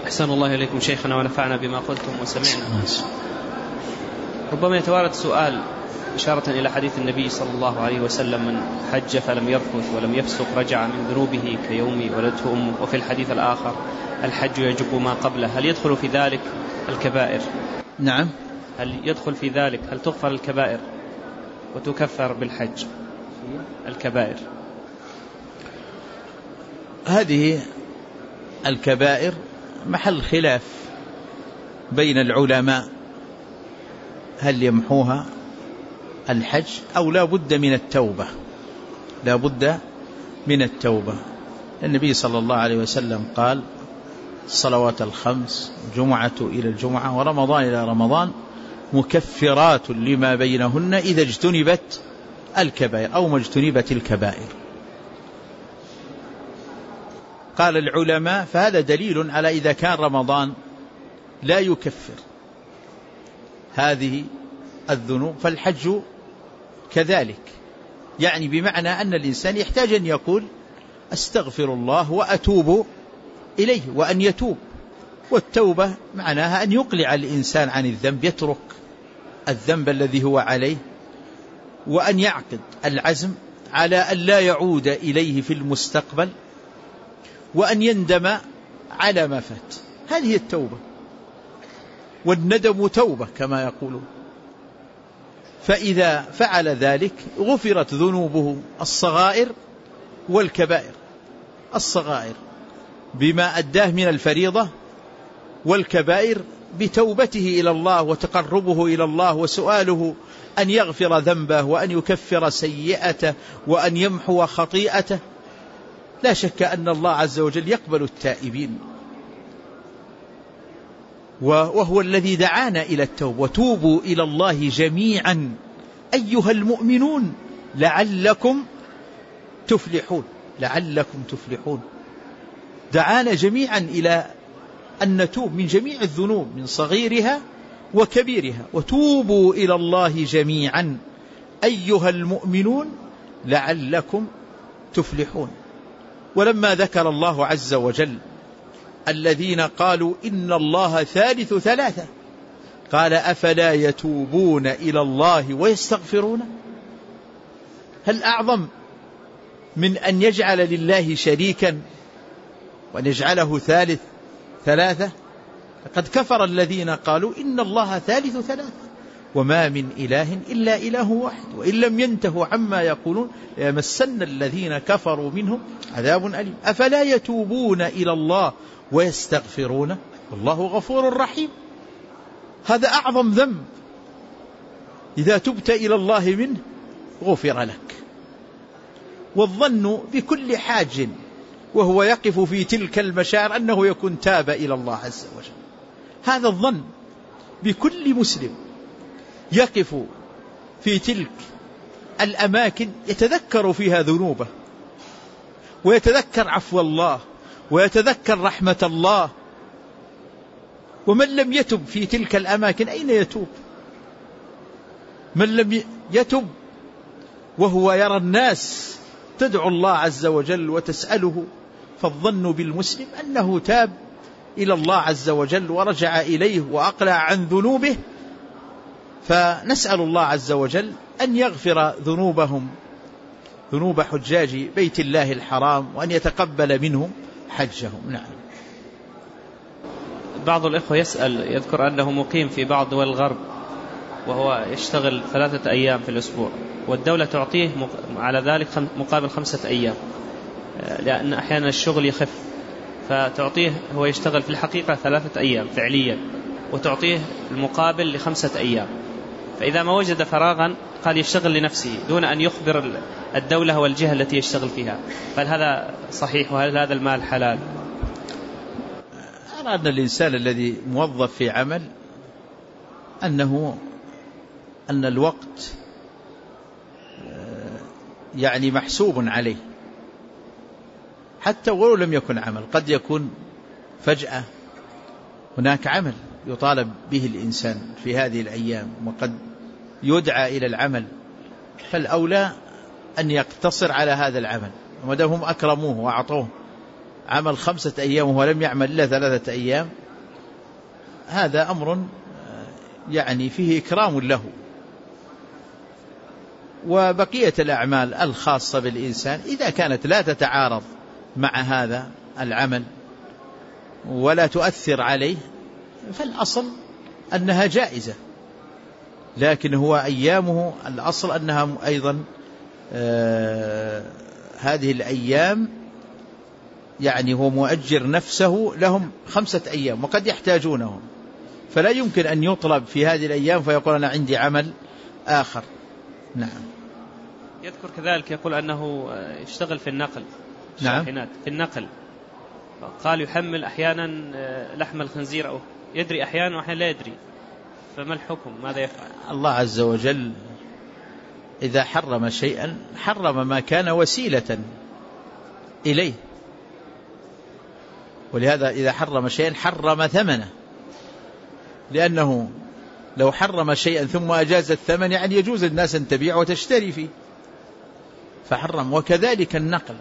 أحسن الله إليكم شيخنا ونفعنا بما قلتم وسمعنا. ربما يتوارد سؤال إشارة إلى حديث النبي صلى الله عليه وسلم: من حج فلم يرفث ولم يفسق رجع من ذنوبه كيوم ولدته أمه. وفي الحديث الآخر: الحج يجب ما قبله. هل يدخل في ذلك الكبائر؟ نعم. هل يدخل في ذلك؟ هل تغفر الكبائر وتكفر بالحج الكبائر؟ هذه الكبائر محل خلاف بين العلماء، هل يمحوها الحج أو لا بد من التوبة؟ لا بد من التوبة. النبي صلى الله عليه وسلم قال: الصلوات الخمس، الجمعة إلى الجمعة ورمضان إلى رمضان مكفرات لما بينهن إذا اجتنبت الكبائر أو ما اجتنبت الكبائر. قال العلماء: فهذا دليل على إذا كان رمضان لا يكفر هذه الذنوب فالحج كذلك، يعني بمعنى أن الإنسان يحتاج أن يقول: أستغفر الله وأتوب إليه، وأن يتوب. والتوبة معناها أن يقلع الإنسان عن الذنب، يترك الذنب الذي هو عليه، وأن يعقد العزم على أن لا يعود إليه في المستقبل، وأن يندم على ما فات. هذه التوبة، والندم توبة كما يقولون. فإذا فعل ذلك غفرت ذنوبه الصغائر والكبائر. الصغائر بما أداه من الفريضة، والكبائر بتوبته إلى الله وتقربه إلى الله وسؤاله أن يغفر ذنبه وأن يكفر سيئته وأن يمحو خطيئته. لا شك أن الله عز وجل يقبل التائبين، وهو الذي دعانا إلى التوبة: وتوبوا إلى الله جميعا أيها المؤمنون لعلكم تفلحون. لعلكم تفلحون. دعانا جميعا إلى أن نتوب من جميع الذنوب من صغيرها وكبيرها. وتوبوا إلى الله جميعا أيها المؤمنون لعلكم تفلحون. ولما ذكر الله عز وجل الذين قالوا إن الله ثالث ثلاثة قال: أفلا يتوبون إلى الله ويستغفرون؟ هل أعظم من أن يجعل لله شريكا وأن يجعله ثالث ثلاثة؟ قد كفر الذين قالوا إن الله ثالث ثلاثة وما من إله إلا إله واحد وإن لم ينتهوا عما يقولون ليمسن الذين كفروا منهم عذاب أليم. أفلا يتوبون إلى الله ويستغفرون والله غفور رحيم. هذا أعظم ذنب، إذا تبت إلى الله منه غفر لك. والظن بكل حاج وهو يقف في تلك المشاعر أنه يكون تاب إلى الله عز وجل. هذا الظن بكل مسلم يقف في تلك الأماكن يتذكر فيها ذنوبه ويتذكر عفو الله ويتذكر رحمة الله. ومن لم يتب في تلك الأماكن أين يتوب؟ من لم يتب وهو يرى الناس تدعو الله عز وجل وتسأله، فالظن بالمسلم أنه تاب إلى الله عز وجل ورجع إليه وأقلع عن ذنوبه. فنسأل الله عز وجل أن يغفر ذنوبهم، ذنوب حجاج بيت الله الحرام، وأن يتقبل منهم حجهم. نعم. بعض الإخوة يسأل، يذكر أنه مقيم في بعض دول الغرب وهو يشتغل 3 أيام في الأسبوع، والدولة تعطيه على ذلك مقابل 5 أيام، لأن أحيانا الشغل يخف، فتعطيه هو يشتغل في الحقيقة 3 أيام فعليا، وتعطيه المقابل ل5 أيام. فإذا ما وجد فراغا قال يشتغل لنفسه دون أن يخبر الدولة والجهة التي يشتغل فيها. فهل هذا صحيح؟ وهل هذا المال حلال؟ أرى أن الإنسان الذي موظف في عمل أن الوقت يعني محسوب عليه، حتى ولو لم يكن عمل. قد يكون فجأة هناك عمل يطالب به الإنسان في هذه الأيام، وقد يدعى إلى العمل، فالأولى أن يقتصر على هذا العمل، ودهم أكرموه وأعطوه عمل 5 أيام وهو لم يعمل إلا 3 أيام، هذا أمر يعني فيه إكرام له. وبقية الأعمال الخاصة بالإنسان إذا كانت لا تتعارض مع هذا العمل ولا تؤثر عليه فالأصل أنها جائزة، لكن هو أيامه الأصل أنها أيضا هذه الأيام يعني هو مؤجر نفسه لهم 5 أيام وقد يحتاجونهم، فلا يمكن أن يطلب في هذه الأيام فيقول أنا عندي عمل آخر. نعم. يذكر كذلك يقول أنه يشتغل في النقل. نعم. في النقل قال يحمل أحيانا لحم الخنزير أو يدري أحيانا وأحيانا لا يدري، فما الحكم؟ ماذا يفعل؟ الله عز وجل إذا حرم شيئا حرم ما كان وسيلة إليه، ولهذا إذا حرم شيئا حرم ثمنه، لأنه لو حرم شيئا ثم أجاز الثمن يعني يجوز الناس أن تبيع وتشتري فيه فحرم. وكذلك النقل،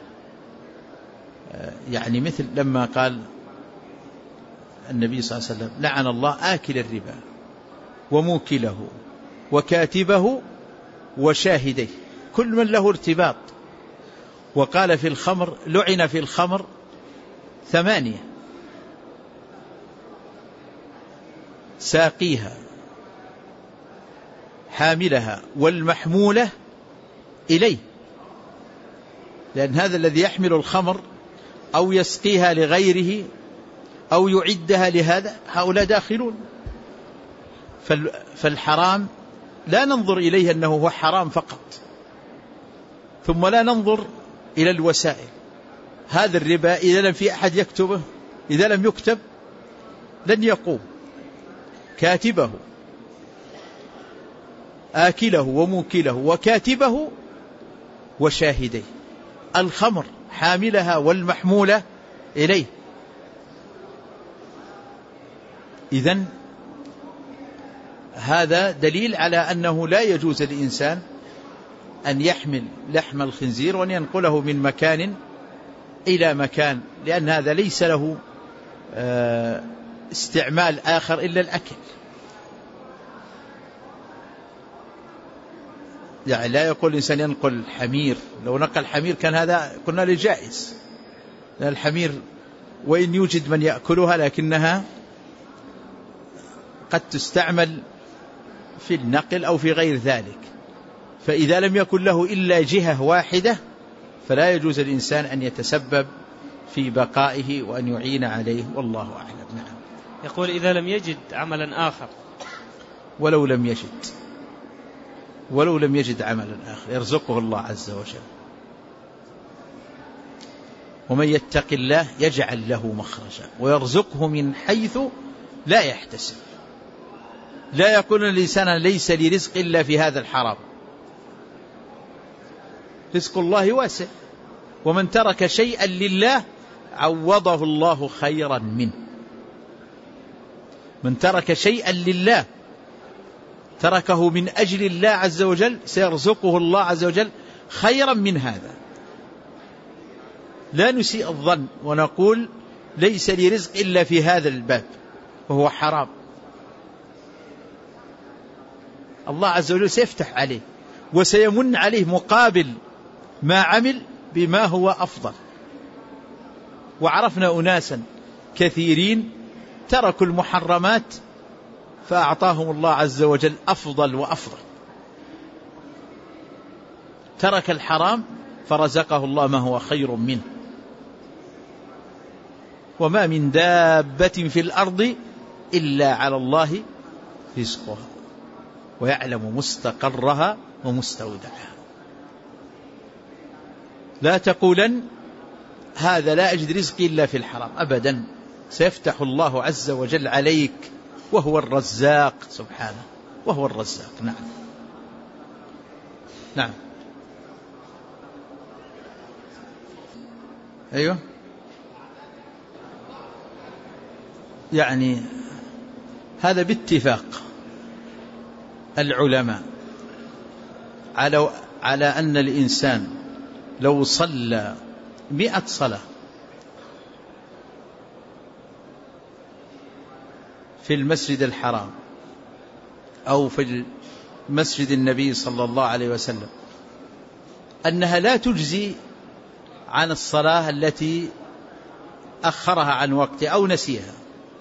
يعني مثل لما قال النبي صلى الله عليه وسلم لعن الله آكل الربا وموكله وكاتبه وشاهديه، كل من له ارتباط. وقال في الخمر لعن في الخمر 8: ساقيها حاملها والمحمولة إليه، لأن هذا الذي يحمل الخمر أو يسقيها لغيره أو يعدها لهذا هؤلاء داخلون. فالحرام لا ننظر إليه أنه هو حرام فقط، ثم لا ننظر إلى الوسائل. هذا الربا إذا لم في أحد يكتبه، إذا لم يكتب لن يقوم. كاتبه آكله وموكله وكاتبه وشاهديه، الخمر حاملها والمحمولة إليه. إذن هذا دليل على أنه لا يجوز للإنسان أن يحمل لحم الخنزير وأن ينقله من مكان إلى مكان، لأن هذا ليس له استعمال آخر إلا الأكل. يعني لا يقول الإنسان ينقل حمير، لو نقل حمير كان هذا قلنا لجائز، لأن الحمير وإن يوجد من يأكلها لكنها قد تستعمل في النقل أو في غير ذلك، فإذا لم يكن له إلا جهة واحدة فلا يجوز الإنسان أن يتسبب في بقائه وأن يعين عليه، والله أعلم. نعم. يقول إذا لم يجد عملا آخر، ولو لم يجد عملا آخر يرزقه الله عز وجل. ومن يتق الله يجعل له مخرجا ويرزقه من حيث لا يحتسب. لا يقول الإنسان ليس لي رزق إلا في هذا الحرام، رزق الله واسع، ومن ترك شيئا لله عوضه الله خيرا منه. من ترك شيئا لله تركه من أجل الله عز وجل سيرزقه الله عز وجل خيرا من هذا. لا نسيء الظن ونقول ليس لي رزق إلا في هذا الباب وهو حرام، الله عز وجل سيفتح عليه وسيمن عليه مقابل ما عمل بما هو أفضل. وعرفنا أناسا كثيرين تركوا المحرمات فأعطاهم الله عز وجل أفضل وأفضل، ترك الحرام فرزقه الله ما هو خير منه. وما من دابة في الأرض إلا على الله رزقها ويعلم مستقرها ومستودعها. لا تقولن هذا لا أجد رزقي إلا في الحرام، أبدا، سيفتح الله عز وجل عليك، وهو الرزاق سبحانه، وهو الرزاق. نعم. نعم. أيوه. يعني هذا باتفاق العلماء على أن الإنسان لو صلى 100 صلاة في المسجد الحرام أو في مسجد النبي صلى الله عليه وسلم أنها لا تجزي عن الصلاة التي أخرها عن وقتها أو نسيها.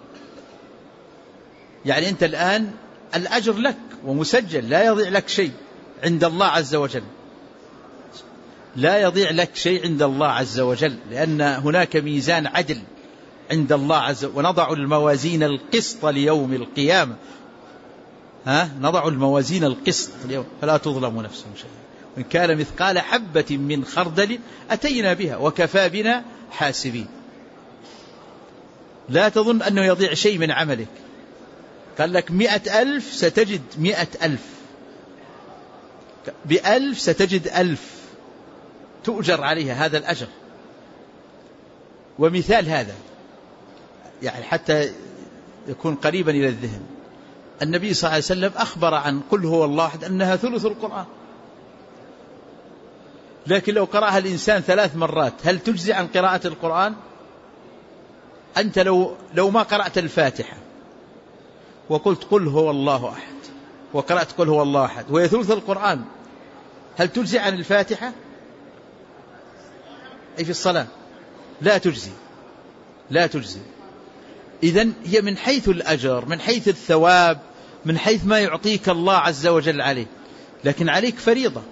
يعني أنت الآن الأجر لك ومسجل، لا يضيع لك شيء عند الله عز وجل، لا يضيع لك شيء عند الله عز وجل، لأن هناك ميزان عدل عند الله عز وجل. ونضع الموازين القسط ليوم القيامة، نضع الموازين القسط اليوم فلا تظلم نفس شيئا وإن كان مثقال حبة من خردل أتينا بها وكفى بنا حاسبين. لا تظن أنه يضيع شيء من عملك. قال لك 100,000 ستجد 100,000، ب1000 ستجد 1000 تؤجر عليها، هذا الأجر. ومثال هذا يعني حتى يكون قريبا إلى الذهن، النبي صلى الله عليه وسلم أخبر عن قل هو الله أحد أنها ثلث القرآن، لكن لو قرأها الإنسان 3 مرات هل تجزي عن قراءة القرآن؟ أنت لو ما قرأت الفاتحة وقلت قل هو الله أحد وقرأت قل هو الله أحد وهي ثلث القرآن، هل تجزي عن الفاتحة؟ أي في الصلاة لا تجزي، لا تجزي. إذن هي من حيث الأجر، من حيث الثواب، من حيث ما يعطيك الله عز وجل عليه، لكن عليك فريضة.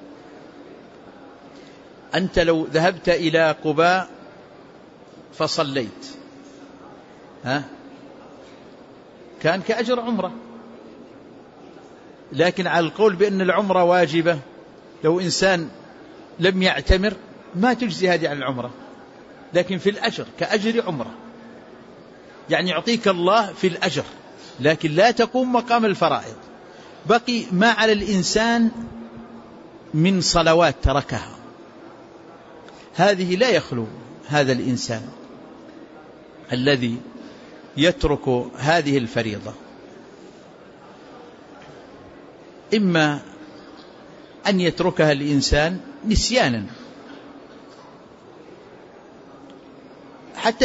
أنت لو ذهبت إلى قباء فصليت كان كأجر عمرة، لكن على القول بأن العمرة واجبة لو إنسان لم يعتمر ما تجزي هذه عن العمرة، لكن في الأجر كأجر عمرة، يعني يعطيك الله في الأجر لكن لا تقوم مقام الفرائض. بقي ما على الإنسان من صلوات تركها، هذه لا يخلو هذا الإنسان الذي يترك هذه الفريضة إما أن يتركها الإنسان نسيانا حتى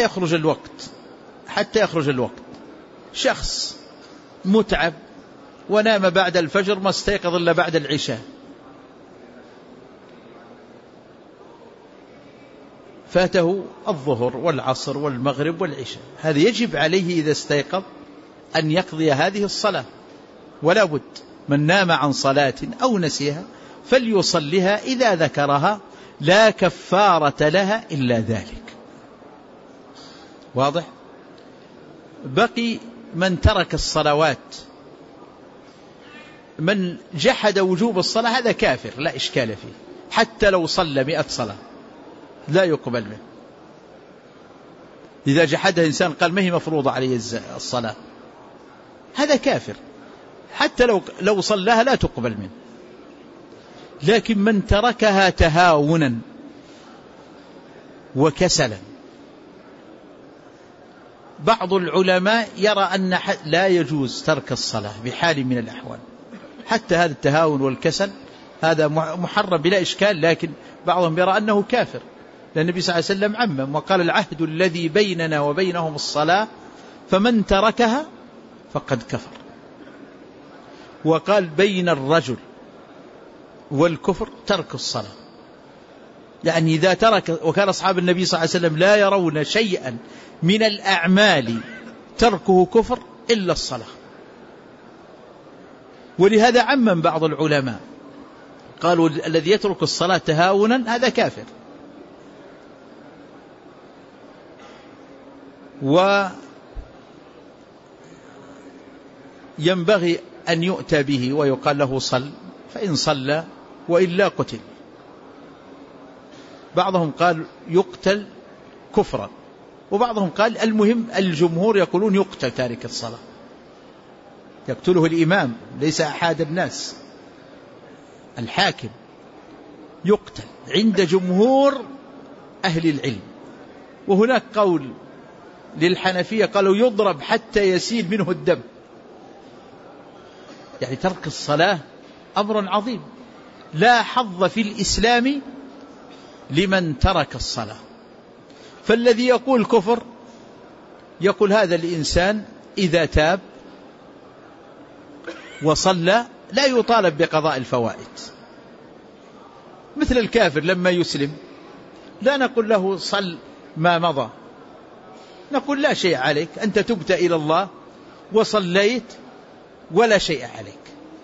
يخرج الوقت، شخص متعب ونام بعد الفجر ما استيقظ إلا بعد العشاء، فاته الظهر والعصر والمغرب والعشاء، هذا يجب عليه إذا استيقظ أن يقضي هذه الصلاة، ولا بد من نام عن صلاة أو نسيها فليصلها إذا ذكرها، لا كفارة لها إلا ذلك. واضح؟ بقي من ترك الصلوات، من جحد وجوب الصلاة هذا كافر لا إشكال فيه، حتى لو صلى 100 صلاة لا يقبل منه. إذا جحدها إنسان قال ما هي مفروضة عليه الصلاة هذا كافر، حتى لو صلاها لا تقبل منه. لكن من تركها تهاونا وكسلا، بعض العلماء يرى أن لا يجوز ترك الصلاة بحال من الأحوال، حتى هذا التهاون والكسل هذا محرم بلا إشكال، لكن بعضهم يرى أنه كافر، لأن النبي صلى الله عليه وسلم عمم وقال العهد الذي بيننا وبينهم الصلاة فمن تركها فقد كفر. وقال بين الرجل والكفر ترك الصلاة، يعني إذا ترك، وكان أصحاب النبي صلى الله عليه وسلم لا يرون شيئا من الأعمال تركه كفر إلا الصلاة. ولهذا عمم بعض العلماء قالوا الذي يترك الصلاة تهاونا هذا كافر. وينبغي أن يؤتى به ويقال له صل، فإن صلى وإلا قتل. بعضهم قال يقتل كفرا، وبعضهم قال المهم الجمهور يقولون يقتل تارك الصلاة، يقتله الإمام ليس أحد الناس، الحاكم يقتل عند جمهور أهل العلم. وهناك قول للحنفية قالوا يضرب حتى يسيل منه الدم. يعني ترك الصلاة أمر عظيم، لا حظ في الإسلام لمن ترك الصلاة. فالذي يقول كفر يقول هذا الإنسان إذا تاب وصلى لا يطالب بقضاء الفوائد، مثل الكافر لما يسلم لا نقول له صل ما مضى، نقول لا شيء عليك، أنت تبت إلى الله وصليت ولا شيء عليك.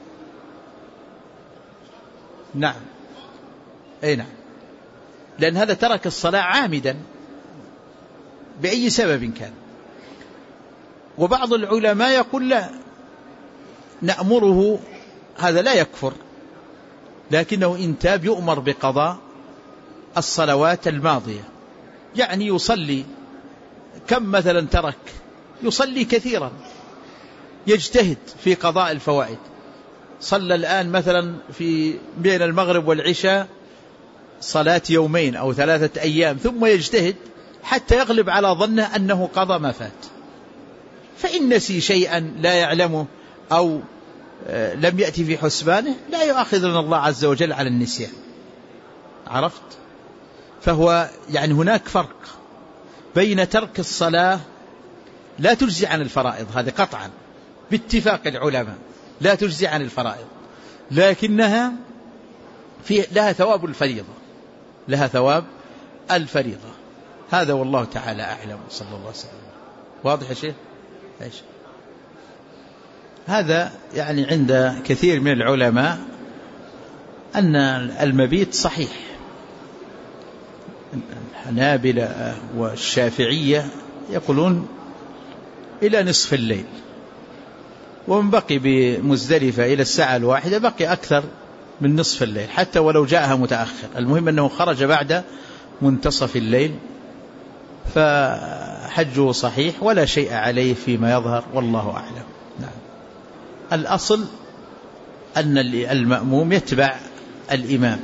نعم، أي نعم، لأن هذا ترك الصلاة عامدا بأي سبب كان. وبعض العلماء يقول لا، نأمره، هذا لا يكفر، لكنه إن تاب يؤمر بقضاء الصلوات الماضية، يعني يصلي كم مثلا ترك، يصلي كثيرا، يجتهد في قضاء الفوائد. صلى الآن مثلا في بين المغرب والعشاء صلاة يومين أو 3 أيام، ثم يجتهد حتى يغلب على ظنه أنه قضى ما فات، فإن نسي شيئا لا يعلمه أو لم يأتي في حسبانه لا يؤاخذنا الله عز وجل على النسيان. عرفت؟ فهو يعني هناك فرق بين ترك الصلاة لا تجزي عن الفرائض، هذا قطعا باتفاق العلماء لا تجزي عن الفرائض، لكنها لها ثواب الفريضة، لها ثواب الفريضة. هذا والله تعالى أعلم، صلى الله عليه وسلم. واضح يا شيخ؟ إيش هذا؟ يعني عند كثير من العلماء أن المبيت صحيح، الحنابلة والشافعية يقولون إلى نصف الليل، ومن بقي بمزدلفة إلى الساعة 1 بقي أكثر من نصف الليل، حتى ولو جاءها متأخر، المهم أنه خرج بعد منتصف الليل فحجه صحيح ولا شيء عليه فيما يظهر، والله أعلم. نعم. الأصل أن المأموم يتبع الإمام،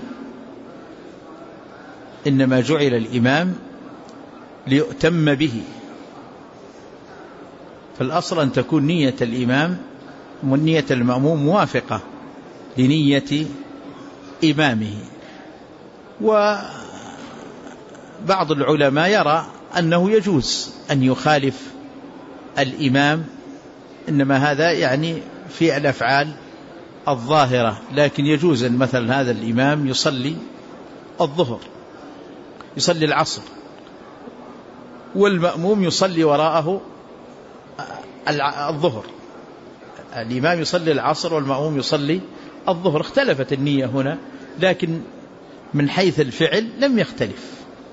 إنما جعل الإمام ليؤتم به، فالأصل أن تكون نية الإمام ونية المأموم موافقة لنية إمامه. وبعض العلماء يرى أنه يجوز أن يخالف الإمام، إنما هذا يعني في الأفعال الظاهرة، لكن يجوز أن مثلا هذا الإمام يصلي الظهر، يصلي العصر، والمأموم يصلي وراءه الظهر، الإمام يصلي العصر والمأموم يصلي الظهر، اختلفت النية هنا، لكن من حيث الفعل لم يختلف،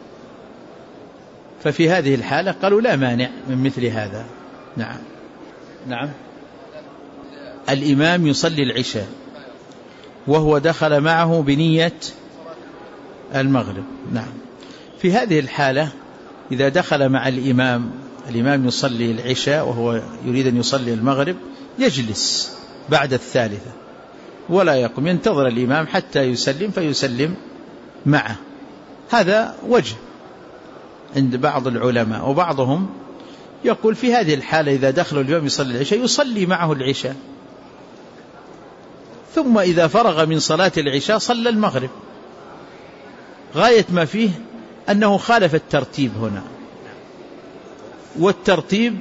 ففي هذه الحالة قالوا لا مانع من مثل هذا. نعم. نعم. الإمام يصلي العشاء وهو دخل معه بنية المغرب. نعم. في هذه الحالة إذا دخل مع الإمام يصلي العشاء وهو يريد أن يصلي المغرب، يجلس بعد الثالثة ولا يقوم، ينتظر الإمام حتى يسلم فيسلم معه. هذا وجه عند بعض العلماء، وبعضهم يقول في هذه الحالة إذا دخل الإمام يصلي العشاء يصلي معه العشاء، ثم إذا فرغ من صلاة العشاء صلى المغرب، غاية ما فيه أنه خالف الترتيب هنا، والترتيب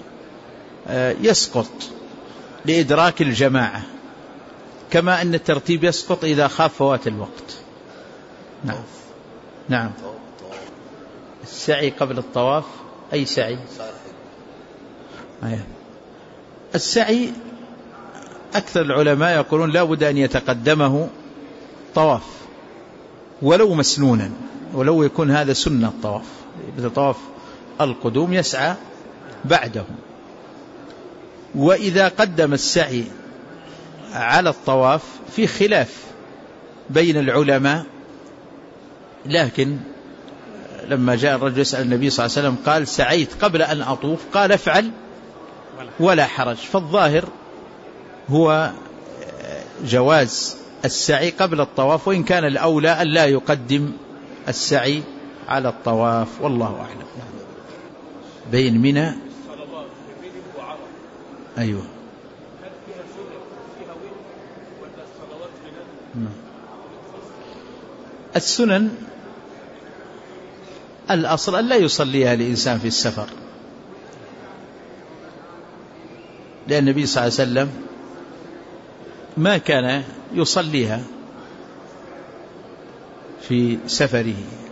يسقط لإدراك الجماعة، كما أن الترتيب يسقط إذا خاف فوات الوقت. نعم. نعم. السعي قبل الطواف، أي سعي؟ السعي أكثر العلماء يقولون لا بد أن يتقدمه طواف ولو مسنونا، ولو يكون هذا سنة الطواف، مثل طواف القدوم يسعى بعده. وإذا قدم السعي على الطواف في خلاف بين العلماء، لكن لما جاء الرجل يسأل النبي صلى الله عليه وسلم قال سعيت قبل أن أطوف، قال افعل ولا حرج، فالظاهر هو جواز السعي قبل الطواف، وإن كان الأولى أن لا يقدم السعي على الطواف، والله أعلم. بين منى، أيوه، السنن الأصل أن لا يصليها الإنسان في السفر، لأن النبي صلى الله عليه وسلم ما كان يصليها في سفره.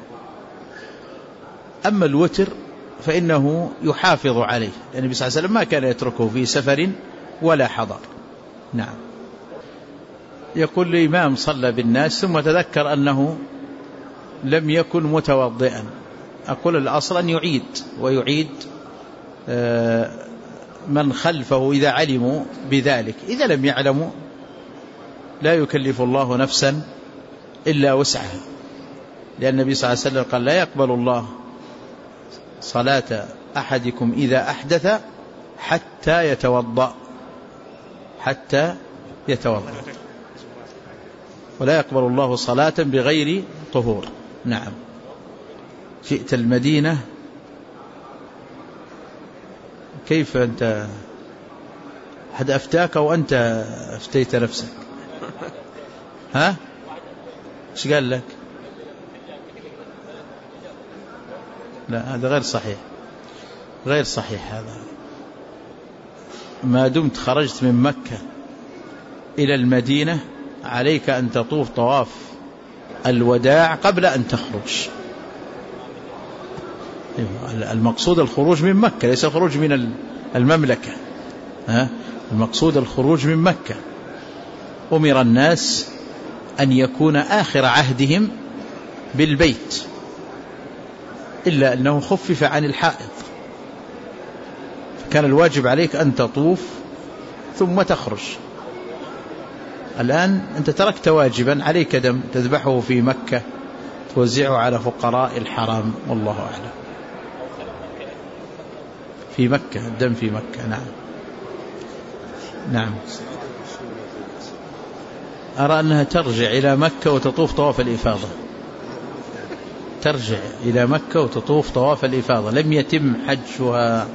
أما الوتر فإنه يحافظ عليه، لأن النبي صلى الله عليه وسلم ما كان يتركه في سفر ولا حضر. نعم. يقول لي إمام صلى بالناس ثم تذكر أنه لم يكن متوضئا، أقول الأصل أن يعيد، ويعيد من خلفه إذا علموا بذلك. إذا لم يعلموا لا يكلف الله نفسا إلا وسعها، لأن النبي صلى الله عليه وسلم قال لا يقبل الله صلاة أحدكم إذا أحدث حتى يتوضأ، ولا يقبل الله صلاة بغير طهور. نعم. جئت المدينة، كيف أنت؟ حد أفتاك أو أنت أفتيت نفسك؟ ها؟ إيش قال لك؟ لا، هذا غير صحيح، غير صحيح هذا. ما دمت خرجت من مكة إلى المدينة عليك أن تطوف طواف الوداع قبل أن تخرج. المقصود الخروج من مكة، ليس الخروج من المملكة. المقصود الخروج من مكة. أمر الناس أن يكون آخر عهدهم بالبيت، إلا أنه خفف عن الحائض، فكان الواجب عليك أن تطوف ثم تخرج. الآن أنت تركت واجبا، عليك دم تذبحه في مكة توزعه على فقراء الحرام، والله أعلم. في مكة، الدم في مكة. نعم. نعم. أرى أنها ترجع إلى مكة وتطوف طواف الإفاضة، ترجع إلى مكة وتطوف طواف الإفاضة. لم يتم حجها.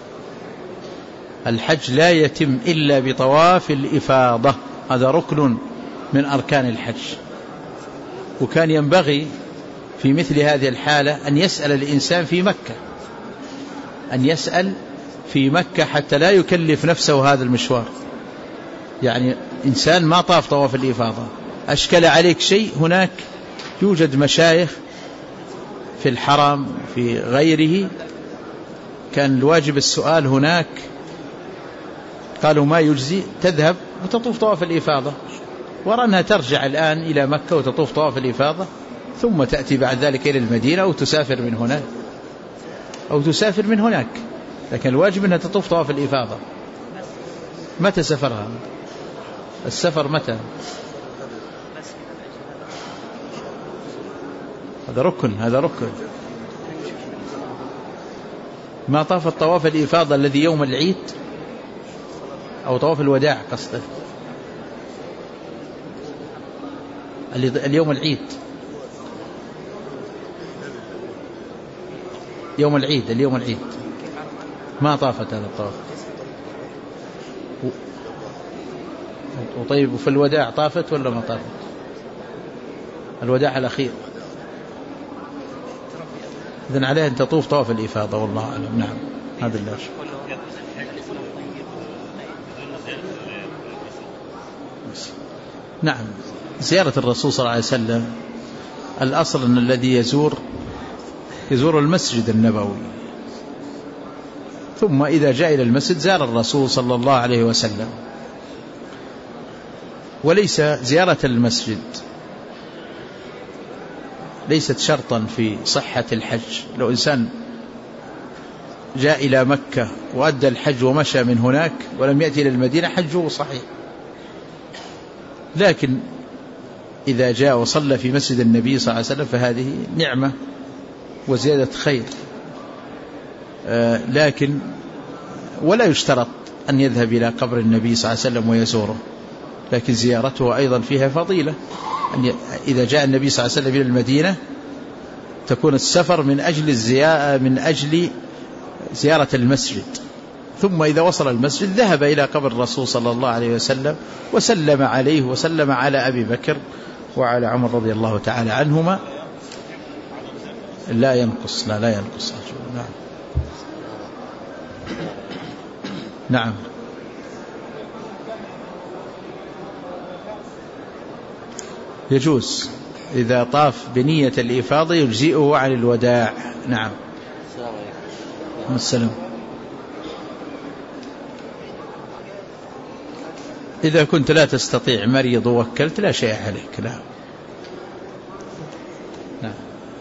الحج لا يتم إلا بطواف الإفاضة، هذا ركن من أركان الحج. وكان ينبغي في مثل هذه الحالة أن يسأل الإنسان في مكة، أن يسأل في مكة حتى لا يكلف نفسه هذا المشوار. يعني إنسان ما طاف طواف الإفاضة، أشكل عليك شيء، هناك يوجد مشايخ في الحرم في غيره كان الواجب السؤال هناك، قالوا ما يجزي، تذهب وتطوف طواف الإفاضة. ورى أنها ترجع الآن إلى مكة وتطوف طواف الإفاضة، ثم تأتي بعد ذلك إلى المدينة أو تسافر من هناك، لكن الواجب أنها تطوف طواف الإفاضة. متى سفرها؟ السفر متى؟ هذا ركن. ما طاف الطواف الإفاضة الذي يوم العيد أو طواف الوداع قصده، اليوم العيد، اليوم العيد ما طافت هذا الطواف. وطيب، وفي الوداع طافت ولا ما طافت؟ الوداع الأخير، إذن عليها أن تطوف طواف الإفاضة، والله أعلم. نعم. هذا اللي نعم. زيارة الرسول صلى الله عليه وسلم الأصل أن الذي يزور المسجد النبوي، ثم إذا جاء إلى المسجد زار الرسول صلى الله عليه وسلم. وليس زيارة المسجد ليست شرطا في صحة الحج. لو إنسان جاء إلى مكة وأدى الحج ومشى من هناك ولم يأتي إلى المدينة حجه صحيح، لكن إذا جاء وصلى في مسجد النبي صلى الله عليه وسلم فهذه نعمة وزيادة خير. لكن ولا يشترط أن يذهب إلى قبر النبي صلى الله عليه وسلم ويزوره، لكن زيارته أيضا فيها فضيلة. إذا جاء النبي صلى الله عليه وسلم إلى المدينة تكون السفر من أجل زيارة المسجد، ثم إذا وصل المسجد ذهب إلى قبر الرسول صلى الله عليه وسلم وسلم عليه وسلم على أبي بكر وعلى عمر رضي الله تعالى عنهما. لا ينقص نعم. نعم. يجوز إذا طاف بنية الإفاضة يجزئه عن الوداع. نعم. السلام. إذا كنت لا تستطيع مريض ووكلت لا شيء عليك. لا. نعم.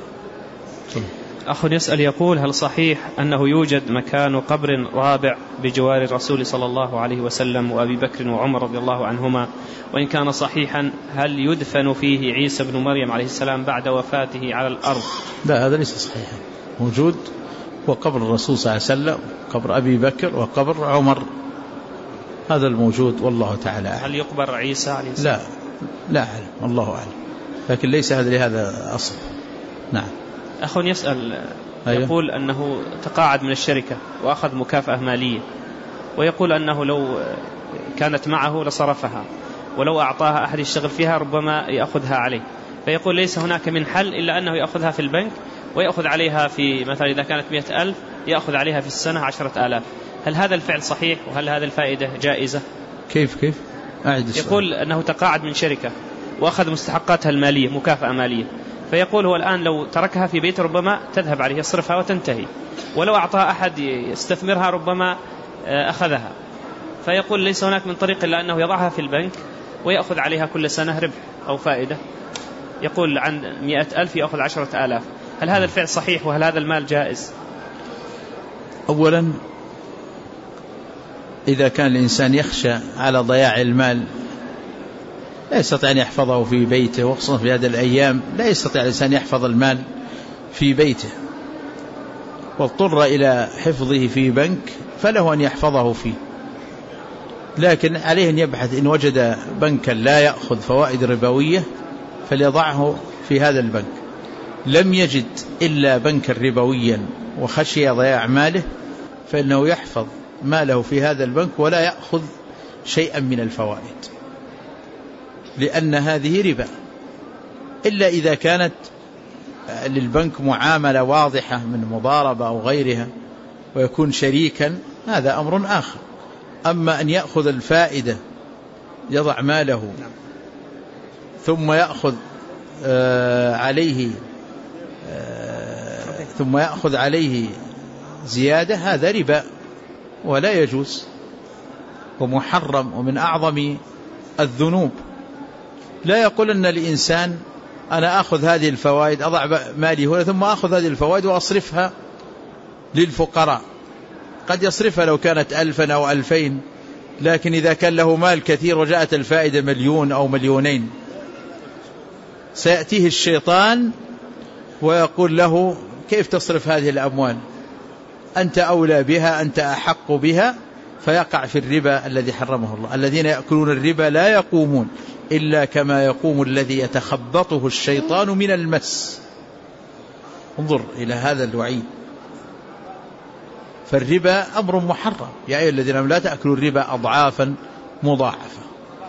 أخ يسأل يقول: هل صحيح أنه يوجد مكان قبر رابع بجوار الرسول صلى الله عليه وسلم وأبي بكر وعمر رضي الله عنهما؟ وإن كان صحيحا هل يدفن فيه عيسى بن مريم عليه السلام بعد وفاته على الأرض؟ لا، هذا ليس صحيحا. موجود وقبر الرسول صلى الله عليه وسلم، قبر أبي بكر وقبر عمر، هذا الموجود والله تعالى أعلم. هل يقبر عيسى عليه السلام؟ لا أعلم، الله أعلم، لكن ليس هذا لهذا أصل. نعم. أخ يسأل يقول أنه تقاعد من الشركة وأخذ مكافأة مالية، ويقول أنه لو كانت معه لصرفها، ولو أعطاها أحد يشتغل فيها ربما يأخذها عليه، فيقول ليس هناك من حل إلا أنه يأخذها في البنك ويأخذ عليها في مثلا إذا كانت 100,000 يأخذ عليها في السنة 10,000. هل هذا الفعل صحيح وهل هذه الفائدة جائزة؟ كيف أعد؟ يقول أنه تقاعد من شركة وأخذ مستحقاتها المالية مكافأة مالية، فيقول هو الآن لو تركها في بيت ربما تذهب عليه، يصرفها وتنتهي، ولو أعطاها أحد يستثمرها ربما أخذها، فيقول ليس هناك من طريق إلا أنه يضعها في البنك ويأخذ عليها كل سنة ربح أو فائدة. يقول عن 100,000 يأخذ 10,000. هل هذا الفعل صحيح وهل هذا المال جائز؟ أولا إذا كان الإنسان يخشى على ضياع المال لا يستطيع أن يحفظه في بيته، وخصوصا في هذه الأيام لا يستطيع الإنسان يحفظ المال في بيته، واضطر إلى حفظه في بنك فله أن يحفظه فيه، لكن عليه أن يبحث إن وجد بنكا لا يأخذ فوائد ربوية فليضعه في هذا البنك. لم يجد إلا بنكا ربويا وخشي ضياع ماله فإنه يحفظ ماله في هذا البنك ولا يأخذ شيئا من الفوائد، لأن هذه ربا، إلا إذا كانت للبنك معاملة واضحة من مضاربة أو غيرها ويكون شريكا، هذا أمر آخر. أما أن يأخذ الفائدة يضع ماله ثم يأخذ عليه زيادة، هذا ربا ولا يجوز ومحرم ومن أعظم الذنوب. لا يقول أن الإنسان أنا أخذ هذه الفوائد أضع مالي هنا ثم أخذ هذه الفوائد وأصرفها للفقراء. قد يصرفها لو كانت 1,000 أو 2,000، لكن إذا كان له مال كثير وجاءت الفائدة 1,000,000 أو 2,000,000 سيأتيه الشيطان ويقول له كيف تصرف هذه الأموال، أنت أولى بها، أنت أحق بها، فيقع في الربا الذي حرمه الله. الذين يأكلون الربا لا يقومون إلا كما يقوم الذي يتخبطه الشيطان من المس. انظر إلى هذا الوعيد. فالربا أمر محرم، يا أيها الذين آمنوا لا تأكلوا الربا أضعافا مضاعفة.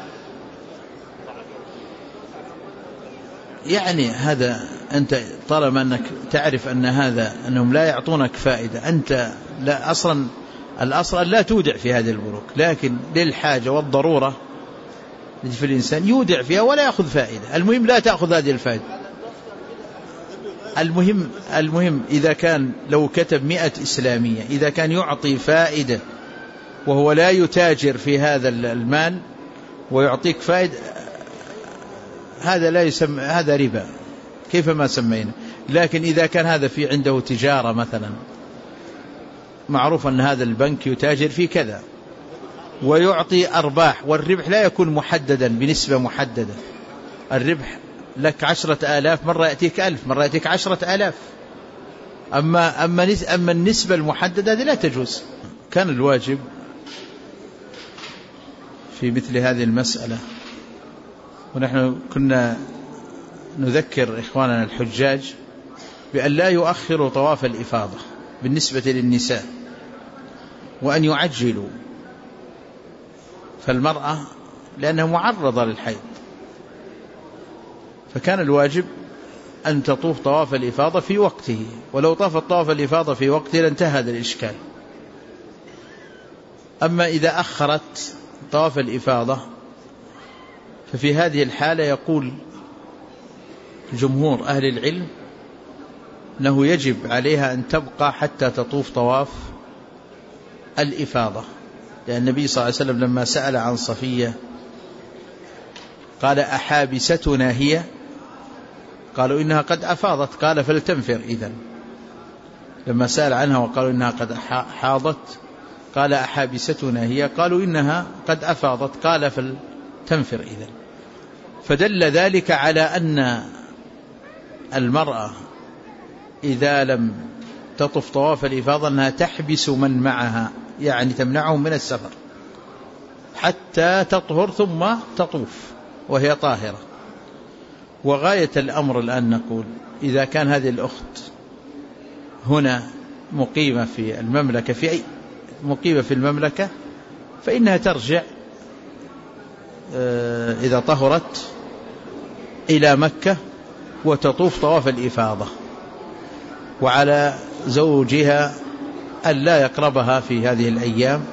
يعني هذا أنت طالما أنك تعرف أن هذا أنهم لا يعطونك فائدة، أنت لا أصلا الأصل لا تودع في هذه البنوك، لكن للحاجة والضرورة في الإنسان يودع فيها ولا يأخذ فائدة. المهم لا تأخذ هذه الفائدة. المهم إذا كان لو كتب 100 إسلامية، إذا كان يعطي فائدة وهو لا يتاجر في هذا المال ويعطيك فائدة، هذا لا يسمى، هذا ربا كيفما سمينا. لكن إذا كان هذا في عنده تجارة مثلا، معروف أن هذا البنك يتاجر في كذا ويعطي أرباح، والربح لا يكون محددا بنسبة محددة، الربح لك 10,000 مرة يأتيك 1000 مرة يأتيك 10,000. أما النسبة المحددة هذه لا تجوز. كان الواجب في مثل هذه المسألة، ونحن كنا نذكر إخواننا الحجاج بأن لا يؤخروا طواف الإفاضة بالنسبة للنساء، وأن يعجلوا، فالمرأة لأنها معرضة للحيض، فكان الواجب أن تطوف طواف الإفاضة في وقته، ولو طافت طواف الإفاضة في وقته لانتهى هذا الإشكال. أما إذا أخرت طواف الإفاضة ففي هذه الحالة يقول جمهور أهل العلم أنه يجب عليها أن تبقى حتى تطوف طواف الإفاضة، لأن النبي صلى الله عليه وسلم لما سأل عن صفية قال أحابستنا هي؟ قالوا إنها قد أفاضت، قال فلتنفر إذن. لما سأل عنها وقالوا إنها قد حاضت قال أحابستنا هي؟ قالوا إنها قد أفاضت، قال فلتنفر إذن. فدل ذلك على أن المرأة إذا لم تطف طواف الإفاضة أنها تحبس من معها، يعني تمنعهم من السفر حتى تطهر ثم تطوف وهي طاهرة. وغاية الأمر الآن نقول إذا كان هذه الأخت هنا مقيمة في المملكة فإنها ترجع إذا طهرت إلى مكة وتطوف طواف الإفاضة، وعلى زوجها أن لا يقربها في هذه الأيام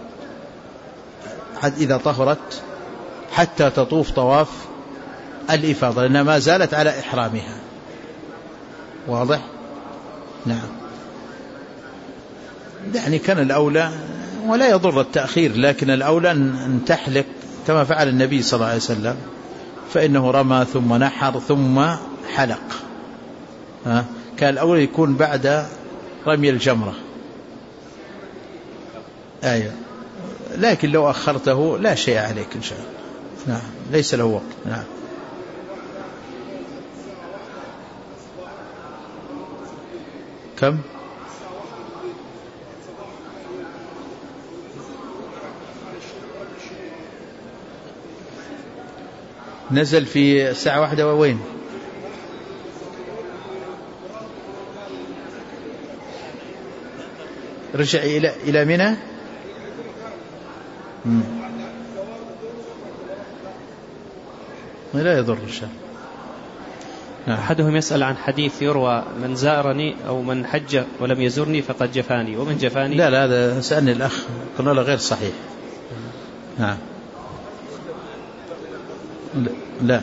إذا طهرت حتى تطوف طواف الإفاضة، لأنها ما زالت على إحرامها. واضح؟ نعم. يعني كان الأولى، ولا يضر التأخير، لكن الأولى أن تحلق كما فعل النبي صلى الله عليه وسلم، فإنه رمى ثم نحر ثم حلق. كان الأول يكون بعد رمي الجمرة. أيوة. لكن لو أخرته لا شيء عليك إن شاء الله. نعم، ليس له وقت. نعم. كم؟ نزل في الساعة 1 وين؟ رجع إلى منى. لا يضر الشيء. أحدهم يسأل عن حديث يروى من زارني أو من حج ولم يزرني فقد جفاني، ومن جفاني. لا هذا سألني الأخ قلنا له غير صحيح. نعم. لا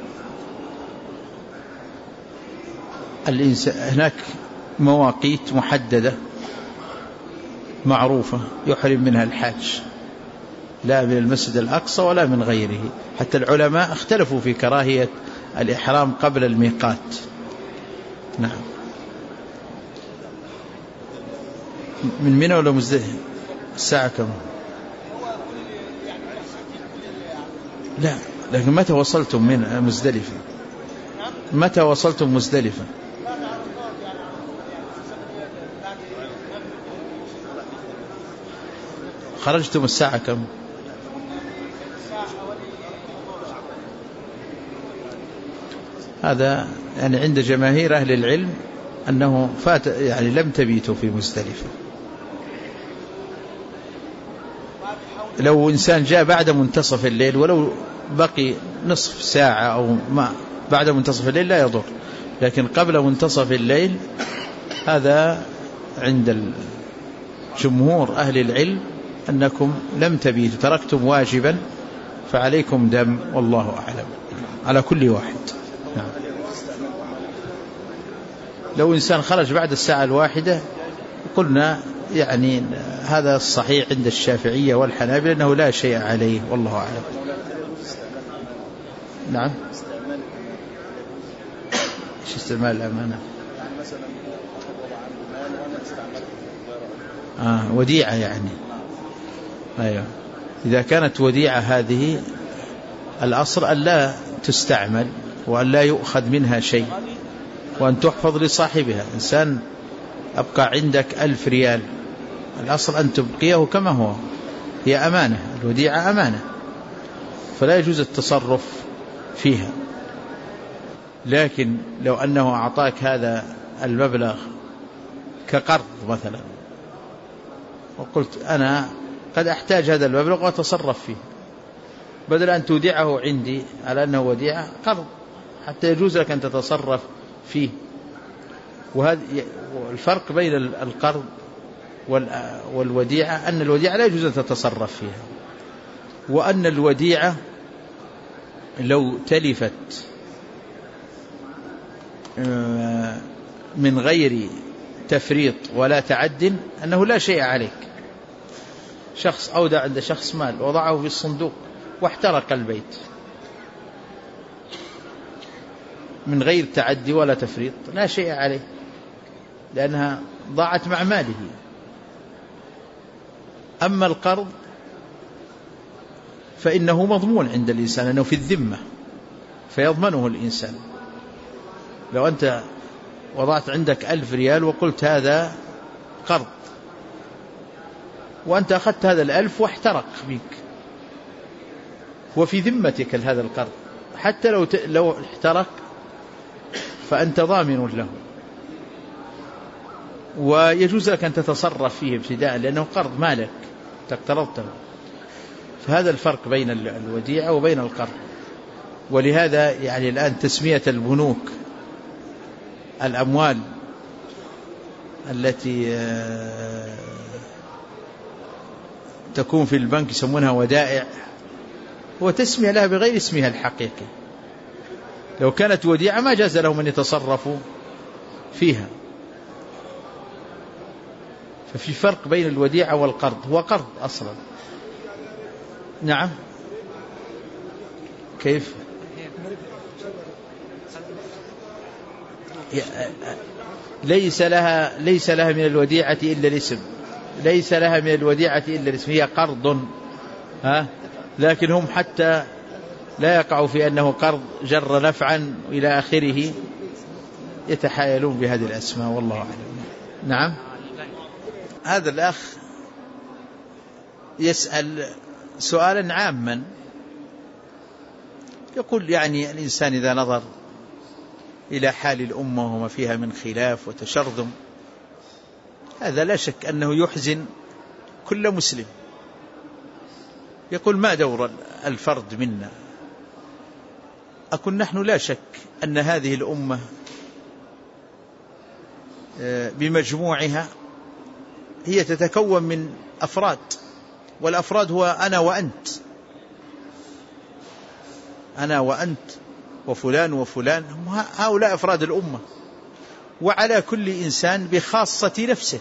هناك مواقيت محددة معروفة يحرم منها الحاج، لا من المسجد الأقصى ولا من غيره. حتى العلماء اختلفوا في كراهية الإحرام قبل الميقات. نعم. من منى ولا مزدلفة؟ الساعة كم؟ لا، لكن متى وصلتم من مزدلفة؟ متى وصلتم مزدلفة؟ خرجتم الساعة كم؟ هذا يعني عند جماهير أهل العلم أنه فات، يعني لم تبيتوا في مزدلفة. لو إنسان جاء بعد منتصف الليل ولو بقي نصف ساعة أو ما بعد منتصف الليل لا يضر، لكن قبل منتصف الليل هذا عند جمهور أهل العلم أنكم لم تبيتوا، تركتم واجبا فعليكم دم، والله أعلم على كل واحد. نعم. لو إنسان خرج بعد الساعة 1 قلنا يعني هذا الصحيح عند الشافعية والحنابلة أنه لا شيء عليه، والله أعلم. نعم. إيش استعمال الأمانة؟ يعني مثلا وديعة يعني. أيوة. إذا كانت وديعة هذه الأصل أن لا تستعمل وأن لا يؤخذ منها شيء وأن تحفظ لصاحبها. إنسان أبقى عندك 1000 ريال، الأصل أن تبقيه كما هو، هي أمانة، الوديعة أمانة، فلا يجوز التصرف فيها. لكن لو أنه أعطاك هذا المبلغ كقرض مثلا وقلت أنا قد أحتاج هذا المبلغ وأتصرف فيه، بدل أن تودعه عندي على أنه وديعة قرض حتى يجوز لك أن تتصرف فيه. وهذا الفرق بين القرض والوديعة، أن الوديعة لا يجوز أن تتصرف فيها، وأن الوديعة لو تلفت من غير تفريط ولا تعد أنه لا شيء عليك. شخص أودع عند شخص مال وضعه في الصندوق واحترق البيت من غير تعدي ولا تفريط لا شيء عليه، لأنها ضاعت مع ماله. أما القرض فإنه مضمون عند الإنسان، أنه في الذمة فيضمنه الإنسان. لو أنت وضعت عندك 1000 ريال وقلت هذا قرض، وأنت أخذت هذا 1000 واحترق بك، وفي ذمتك هذا القرض، حتى لو احترق فأنت ضامن له، ويجوز لك أن تتصرف فيه ابتداء لأنه قرض مالك تقترضته. فهذا الفرق بين الوديعة وبين القرض. ولهذا يعني الآن تسمية البنوك الأموال التي تكون في البنك يسمونها ودائع، وتسمية لها بغير اسمها الحقيقي. لو كانت وديعة ما جاز لهم أن يتصرفوا فيها. ففي فرق بين الوديعة والقرض، هو قرض أصلا. نعم. كيف؟ ليس لها من الوديعة إلا الاسم، ليس لها من الوديعة إلا الاسم، هي قرض، لكن هم حتى لا يقع في أنه قرض جر نفعا إلى آخره يتحايلون بهذه الأسماء، والله أعلم. نعم. هذا الأخ يسأل سؤالا عاما، يقول يعني الإنسان إذا نظر إلى حال الأمة وما فيها من خلاف وتشرذم، هذا لا شك أنه يحزن كل مسلم. يقول ما دور الفرد منا؟ أقول نحن لا شك أن هذه الأمة بمجموعها هي تتكون من أفراد، والأفراد هو أنا وأنت، أنا وأنت وفلان وفلان، هؤلاء أفراد الأمة. وعلى كل إنسان بخاصة نفسه،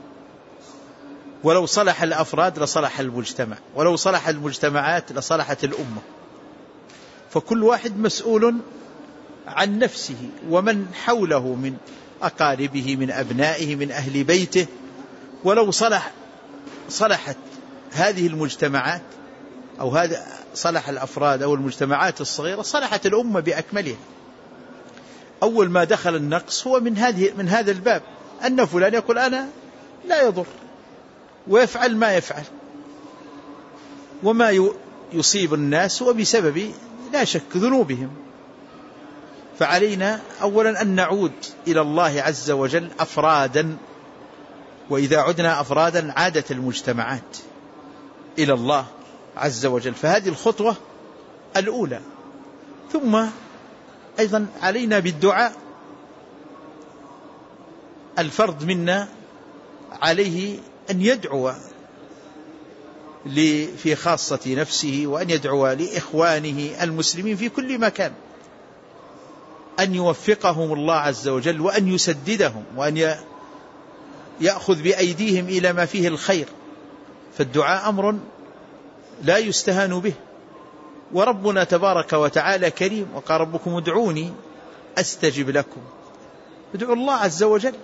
ولو صلح الأفراد لصلح المجتمع، ولو صلح المجتمعات لصلحت الأمة. فكل واحد مسؤول عن نفسه ومن حوله من أقاربه، من أبنائه، من أهل بيته. ولو صلحت هذه المجتمعات، أو هذا صلح الأفراد أو المجتمعات الصغيرة، صلحت الأمة بأكملها. أول ما دخل النقص هو من هذا الباب، أن فلان يقول أنا لا يضر ويفعل ما يفعل، وما يصيب الناس وبسبب لا شك ذنوبهم. فعلينا أولا أن نعود إلى الله عز وجل أفرادا، وإذا عدنا أفرادا عادت المجتمعات إلى الله عز وجل. فهذه الخطوة الأولى. ثم أيضا علينا بالدعاء. الفرد منا عليه أن يدعو في خاصة نفسه، وأن يدعو لإخوانه المسلمين في كل مكان، أن يوفقهم الله عز وجل، وأن يسددهم، وأن يأخذ بأيديهم إلى ما فيه الخير. فالدعاء أمر لا يستهان به. وربنا تبارك وتعالى كريم، وقال ربكم ادعوني أستجب لكم. ادعوا الله عز وجل.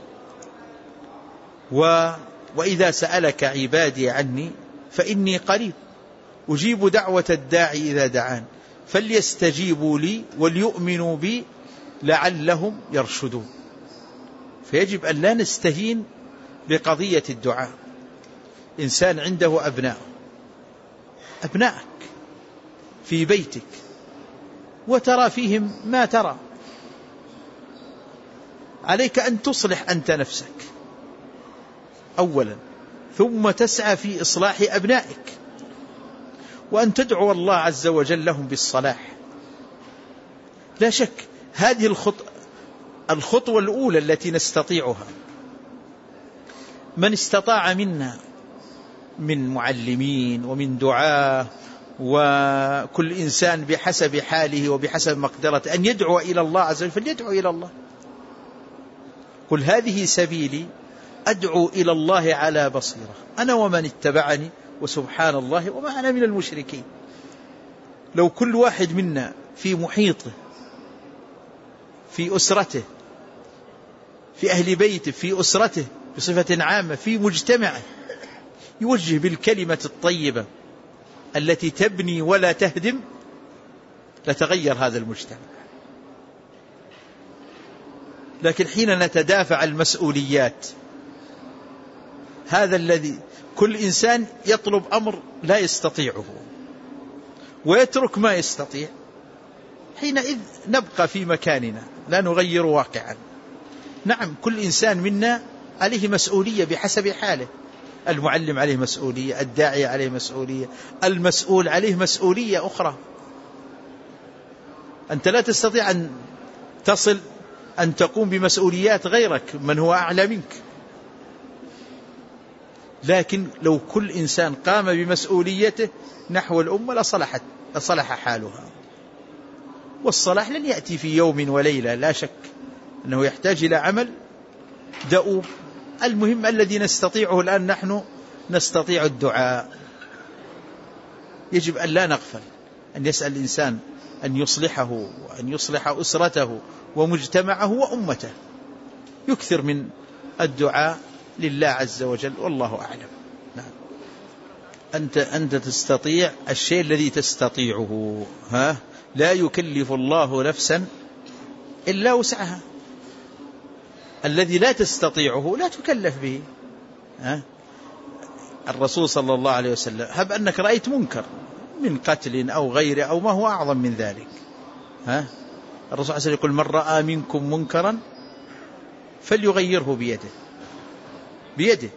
وإذا سألك عبادي عني فإني قريب أجيب دعوة الداعي إذا دعان فليستجيبوا لي وليؤمنوا بي لعلهم يرشدون. فيجب أن لا نستهين بقضية الدعاء. إنسان عنده أبنائك في بيتك وترى فيهم ما ترى، عليك أن تصلح أنت نفسك أولا، ثم تسعى في إصلاح أبنائك، وأن تدعو الله عز وجل لهم بالصلاح. لا شك هذه الخطوة الأولى التي نستطيعها. من استطاع منا من معلمين ومن دعاة، وكل إنسان بحسب حاله وبحسب مقدرته، أن يدعو إلى الله عز وجل فليدعو إلى الله. قل هذه سبيلي أدعو إلى الله على بصيرة أنا ومن اتبعني وسبحان الله وما أنا من المشركين. لو كل واحد منا في محيطه، في أسرته، في أهل بيته، في أسرته بصفة عامة، في مجتمعه، يوجه بالكلمة الطيبة التي تبني ولا تهدم، لتغير هذا المجتمع. لكن حين نتدافع المسؤوليات، هذا الذي كل إنسان يطلب أمر لا يستطيعه ويترك ما يستطيع، حينئذ نبقى في مكاننا لا نغير واقعا. نعم، كل إنسان منا عليه مسؤولية بحسب حاله، المعلم عليه مسؤولية، الداعية عليه مسؤولية، المسؤول عليه مسؤولية أخرى. أنت لا تستطيع أن تصل أن تقوم بمسؤوليات غيرك من هو أعلى منك. لكن لو كل إنسان قام بمسؤوليته نحو الأمة لصلح حالها. والصلاح لن يأتي في يوم وليلة، لا شك أنه يحتاج إلى عمل دؤوب. المهم الذي نستطيعه الآن، نحن نستطيع الدعاء. يجب أن لا نغفل، أن يسأل الإنسان أن يصلحه وأن يصلح أسرته ومجتمعه وأمته. يكثر من الدعاء لله عز وجل، والله أعلم. نعم. أنت تستطيع الشيء الذي تستطيعه، لا يكلف الله نفسا إلا وسعها. الذي لا تستطيعه لا تكلف به. الرسول صلى الله عليه وسلم: هب أنك رأيت منكر من قتل أو غيره أو ما هو أعظم من ذلك، الرسول صلى الله عليه وسلم يقول: من رأى منكم منكرا فليغيره بيده،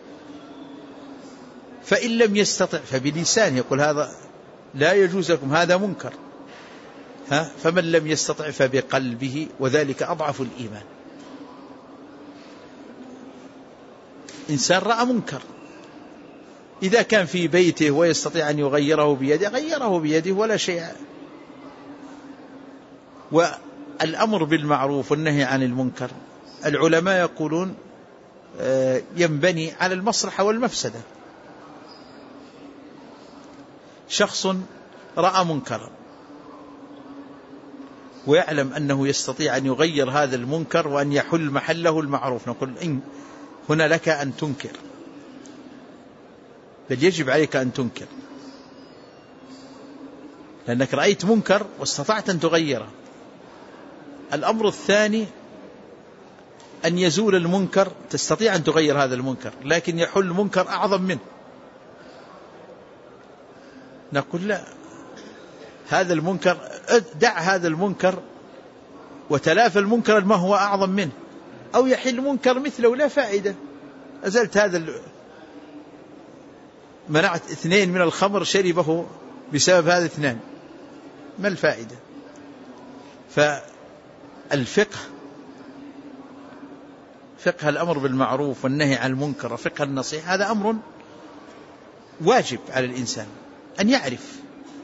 فإن لم يستطع فبلسانه، يقول هذا لا يجوز لكم، هذا منكر، فمن لم يستطع فبقلبه، وذلك أضعف الإيمان. إنسان رأى منكر، إذا كان في بيته ويستطيع أن يغيره بيده غيره بيده ولا شيء. والأمر بالمعروف والنهي عن المنكر، العلماء يقولون ينبني على المصلحة والمفسدة. شخص رأى منكرا ويعلم أنه يستطيع أن يغير هذا المنكر وأن يحل محله المعروف، نقول إن هنا لك أن تنكر، بل يجب عليك أن تنكر، لأنك رأيت منكر واستطعت أن تغيره. الأمر الثاني أن يزول المنكر، تستطيع أن تغير هذا المنكر، لكن يحل منكر أعظم منه، نقول لا، هذا المنكر دع هذا المنكر وتلافى المنكر ما هو أعظم منه، أو يحل منكر مثله، لا فائدة. أزلت هذا، منعت 2 من الخمر شربه بسبب هذا 2، ما الفائدة؟ فالفقه، فقه الأمر بالمعروف والنهي عن المنكر وفقه النصيحة، هذا أمر واجب على الإنسان أن يعرف.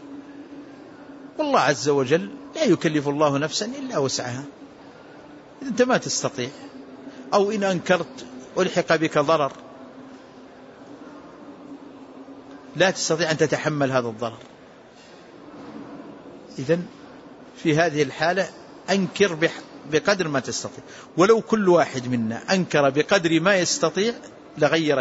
والله عز وجل لا يكلف الله نفسا إلا وسعها. إذا أنت ما تستطيع، أو إن أنكرت ألحق بك ضرر، لا تستطيع أن تتحمل هذا الضرر، إذن في هذه الحالة أنكر بقدر ما تستطيع. ولو كل واحد منا أنكر بقدر ما يستطيع لغير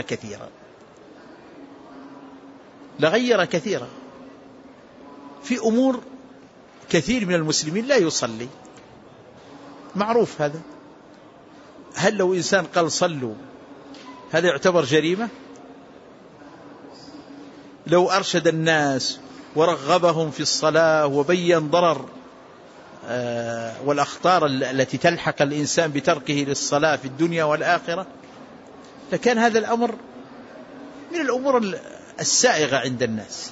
كثيرا. في أمور كثير من المسلمين لا يصلي، معروف هذا. هل لو إنسان قال صلوا هذا يعتبر جريمة؟ لو أرشد الناس ورغبهم في الصلاة وبين ضرر والأخطار التي تلحق الإنسان بتركه للصلاة في الدنيا والآخرة، لكان هذا الأمر من الأمور السائغة عند الناس.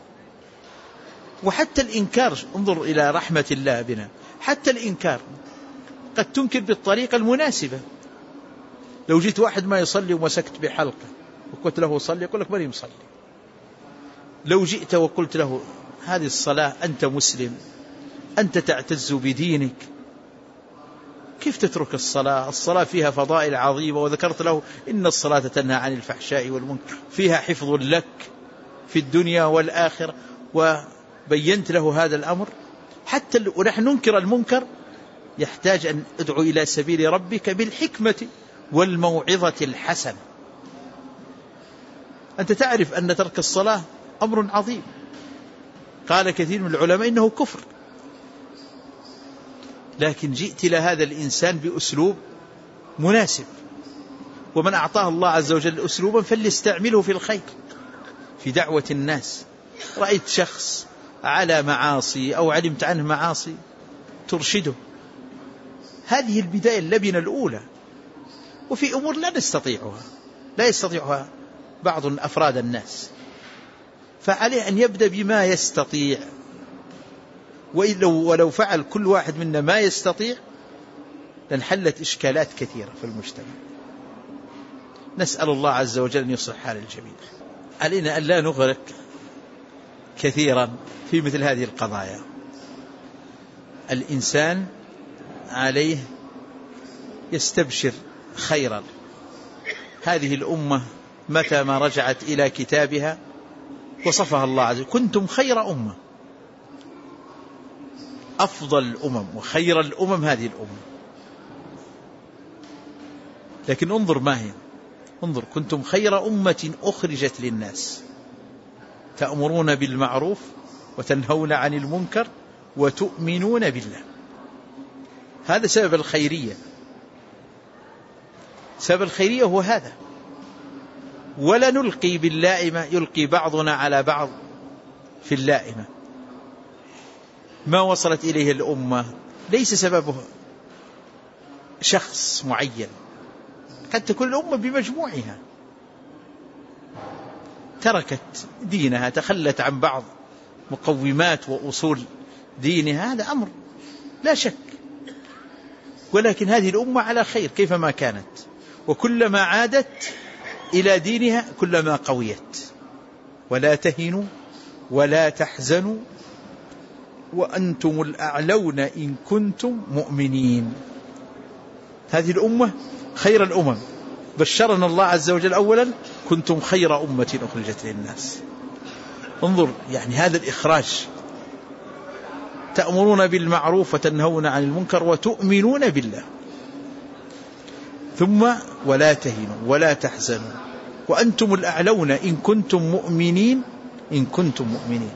وحتى الإنكار، انظر إلى رحمة الله بنا، حتى الإنكار قد تنكر بالطريقة المناسبة. لو جيت واحد ما يصلي ومسكت بحلقة وقلت له صلي، يقول لك ماني مصلي. لو جئت وقلت له هذه الصلاة، أنت مسلم، أنت تعتز بدينك، كيف تترك الصلاة؟ الصلاة فيها فضائل عظيمة، وذكرت له إن الصلاة تنهى عن الفحشاء والمنكر، فيها حفظ لك في الدنيا والآخرة، وبينت له هذا الأمر. حتى ونحن ننكر المنكر يحتاج أن ادعو إلى سبيل ربك بالحكمة والموعظة الحسنة. أنت تعرف أن ترك الصلاة أمر عظيم، قال كثير من العلماء إنه كفر، لكن جئت إلى هذا الإنسان بأسلوب مناسب، ومن أعطاه الله عز وجل أسلوبا فليستعمله في الخير، في دعوة الناس. رأيت شخص على معاصي أو علمت عنه معاصي ترشده، هذه البداية اللبنة الأولى. وفي أمور لا يستطيعها بعض أفراد الناس، فعليه أن يبدأ بما يستطيع، ولو فعل كل واحد منا ما يستطيع لانحلت إشكالات كثيرة في المجتمع. نسأل الله عز وجل أن يصلح حال الجميع. علينا أن لا نغرق كثيرا في مثل هذه القضايا. الإنسان عليه يستبشر خيرا. هذه الأمة متى ما رجعت إلى كتابها وصفها الله عز وجل: كنتم خير أمة، أفضل الأمم وخير الأمم هذه الأمة. لكن انظر ما هي، انظر: كنتم خير أمة أخرجت للناس تأمرون بالمعروف وتنهون عن المنكر وتؤمنون بالله. هذا سبب الخيرية. سبب الخيرية هو هذا. ولا نلقي باللائمة يلقي بعضنا على بعض في اللائمة. ما وصلت إليه الأمة ليس سببه شخص معين، قد تكون الأمة بمجموعها تركت دينها، تخلت عن بعض مقومات وأصول دينها، هذا أمر لا شك. ولكن هذه الأمة على خير كيفما كانت، وكلما عادت إلى دينها كلما قويت. ولا تهنوا ولا تحزنوا وأنتم الأعلون إن كنتم مؤمنين. هذه الأمة خير الأمم، بشرنا الله عز وجل أولا: كنتم خير أمة أخرجت للناس. انظر يعني هذا الإخراج: تأمرون بالمعروف وتنهون عن المنكر وتؤمنون بالله. ثم ولا تهنوا ولا تحزنوا وأنتم الأعلون إن كنتم مؤمنين. إن كنتم مؤمنين.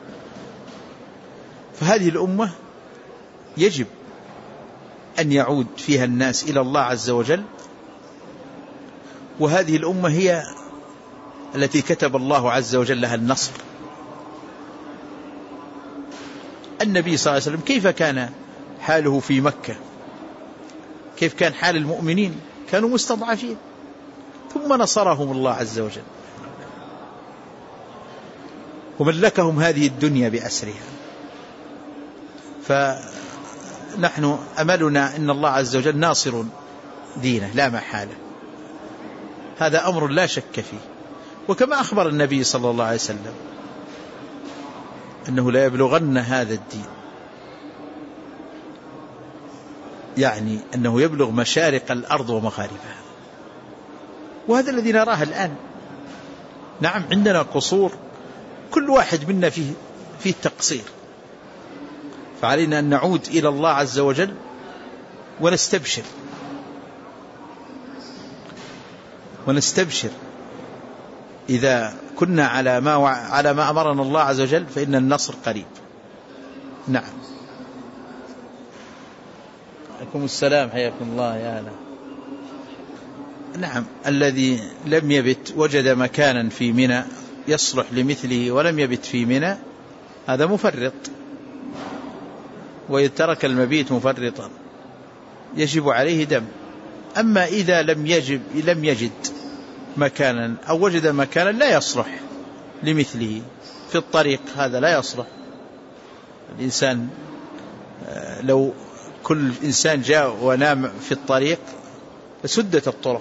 فهذه الأمة يجب أن يعود فيها الناس إلى الله عز وجل، وهذه الأمة هي التي كتب الله عز وجل لها النصر. النبي صلى الله عليه وسلم كيف كان حاله في مكة؟ كيف كان حال المؤمنين؟ كانوا مستضعفين، ثم نصرهم الله عز وجل وملكهم هذه الدنيا بأسرها. فنحن أملنا أن الله عز وجل ناصر دينه لا محالة، هذا أمر لا شك فيه. وكما أخبر النبي صلى الله عليه وسلم أنه لا يبلغن هذا الدين، يعني أنه يبلغ مشارق الأرض ومغاربها. وهذا الذي نراه الآن. نعم عندنا قصور، كل واحد منا فيه تقصير، فعلينا أن نعود إلى الله عز وجل ونستبشر إذا كنا على ما أمرنا الله عز وجل فإن النصر قريب. نعم. عليكم السلام، حياكم الله يا أهلا. نعم، الذي لم يبت وجد مكانا في منى يصلح لمثله ولم يبت في منى هذا مفرط، ويترك المبيت مفرطا يجب عليه دم. أما إذا لم يجد مكانا أو وجد مكانا لا يصلح لمثله في الطريق، هذا لا يصلح. الإنسان لو كل إنسان جاء ونام في الطريق سدت الطرق،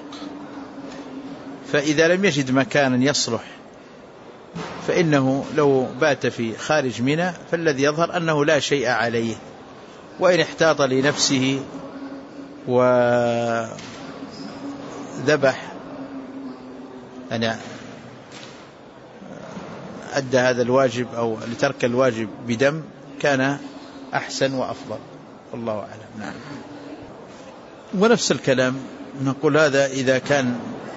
فإذا لم يجد مكانا يصلح فإنه لو بات في خارج منى فالذي يظهر أنه لا شيء عليه، وإن احتاط لنفسه وذبح يعني أدى هذا الواجب أو لترك الواجب بدم كان أحسن وأفضل، والله أعلم. نعم. ونفس الكلام نقول هذا إذا كان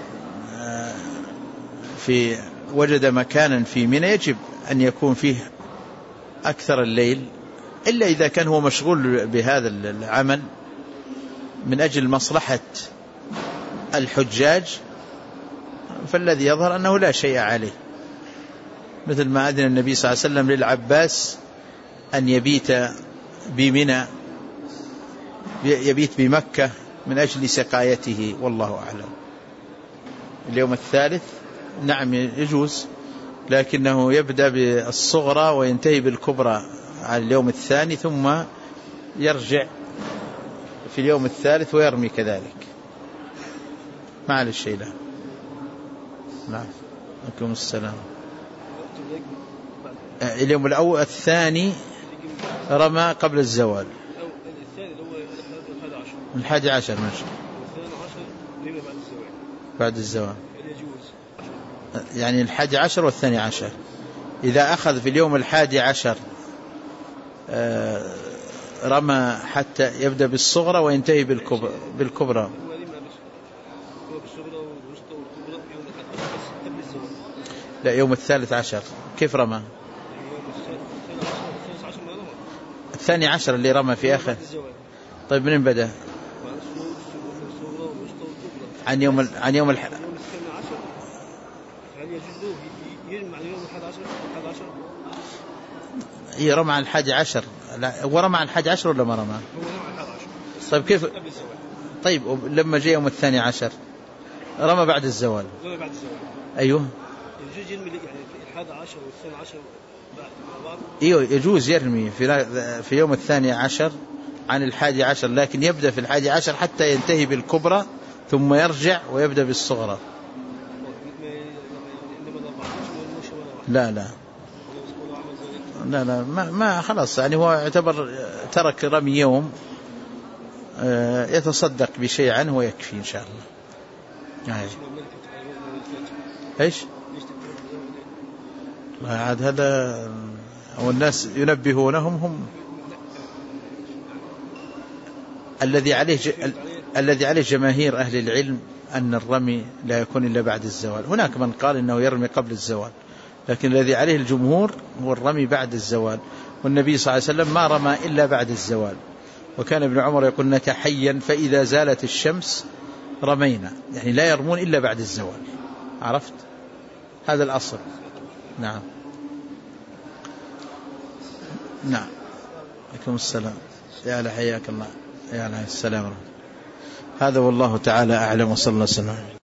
وجد مكانا في منى يجب أن يكون فيه أكثر الليل، إلا إذا كان هو مشغول بهذا العمل من أجل مصلحة الحجاج، فالذي يظهر أنه لا شيء عليه، مثل ما أذن النبي صلى الله عليه وسلم للعباس أن يبيت بمنى، يبيت بمكة من أجل سقايته، والله أعلم. اليوم الثالث نعم يجوز، لكنه يبدأ بالصغرى وينتهي بالكبرى على اليوم الثاني، ثم يرجع في اليوم الثالث ويرمي كذلك، ما على الشيء له. نعم. عليكم السلام. اليوم الأول الثاني رمى قبل الزوال، 11 ماشي بعد الزوال، يعني 11 والثاني عشر. إذا أخذ في اليوم 11 رمى حتى يبدأ بالصغرى وينتهي بالكبرى. لا، يوم 13 كيف رمى؟ الثاني عشر اللي رمى في آخر. طيب منين بدأ؟ عن يوم رمى عن 11. لا، هو رمى عن 11 ولا ما رمى؟ طيب كيف؟ طيب لما جاء يوم 12 رمى بعد الزوال. أيوه. أيوه يجوز يرمي في يوم 12 عن 11، لكن يبدأ في 11 حتى ينتهي بالكبرى ثم يرجع ويبدأ بالصغرى. لا لا لا لا، ما خلاص، يعني هو يعتبر ترك رمي يوم، يتصدق بشيء عنه ويكفي إن شاء الله. إيش؟ عاد هذا والناس ينبهونهم، هم الذي عليه جماهير أهل العلم أن الرمي لا يكون إلا بعد الزوال. هناك من قال إنه يرمي قبل الزوال، لكن الذي عليه الجمهور هو الرمي بعد الزوال. والنبي صلى الله عليه وسلم ما رمى إلا بعد الزوال، وكان ابن عمر يقول نتحين فإذا زالت الشمس رمينا، يعني لا يرمون إلا بعد الزوال. عرفت؟ هذا الأصل. نعم. نعم. عليكم السلام. يا هلا، حياك الله. يا هلا، السلام. هذا والله تعالى أعلم، وصلى الله عليه وسلم.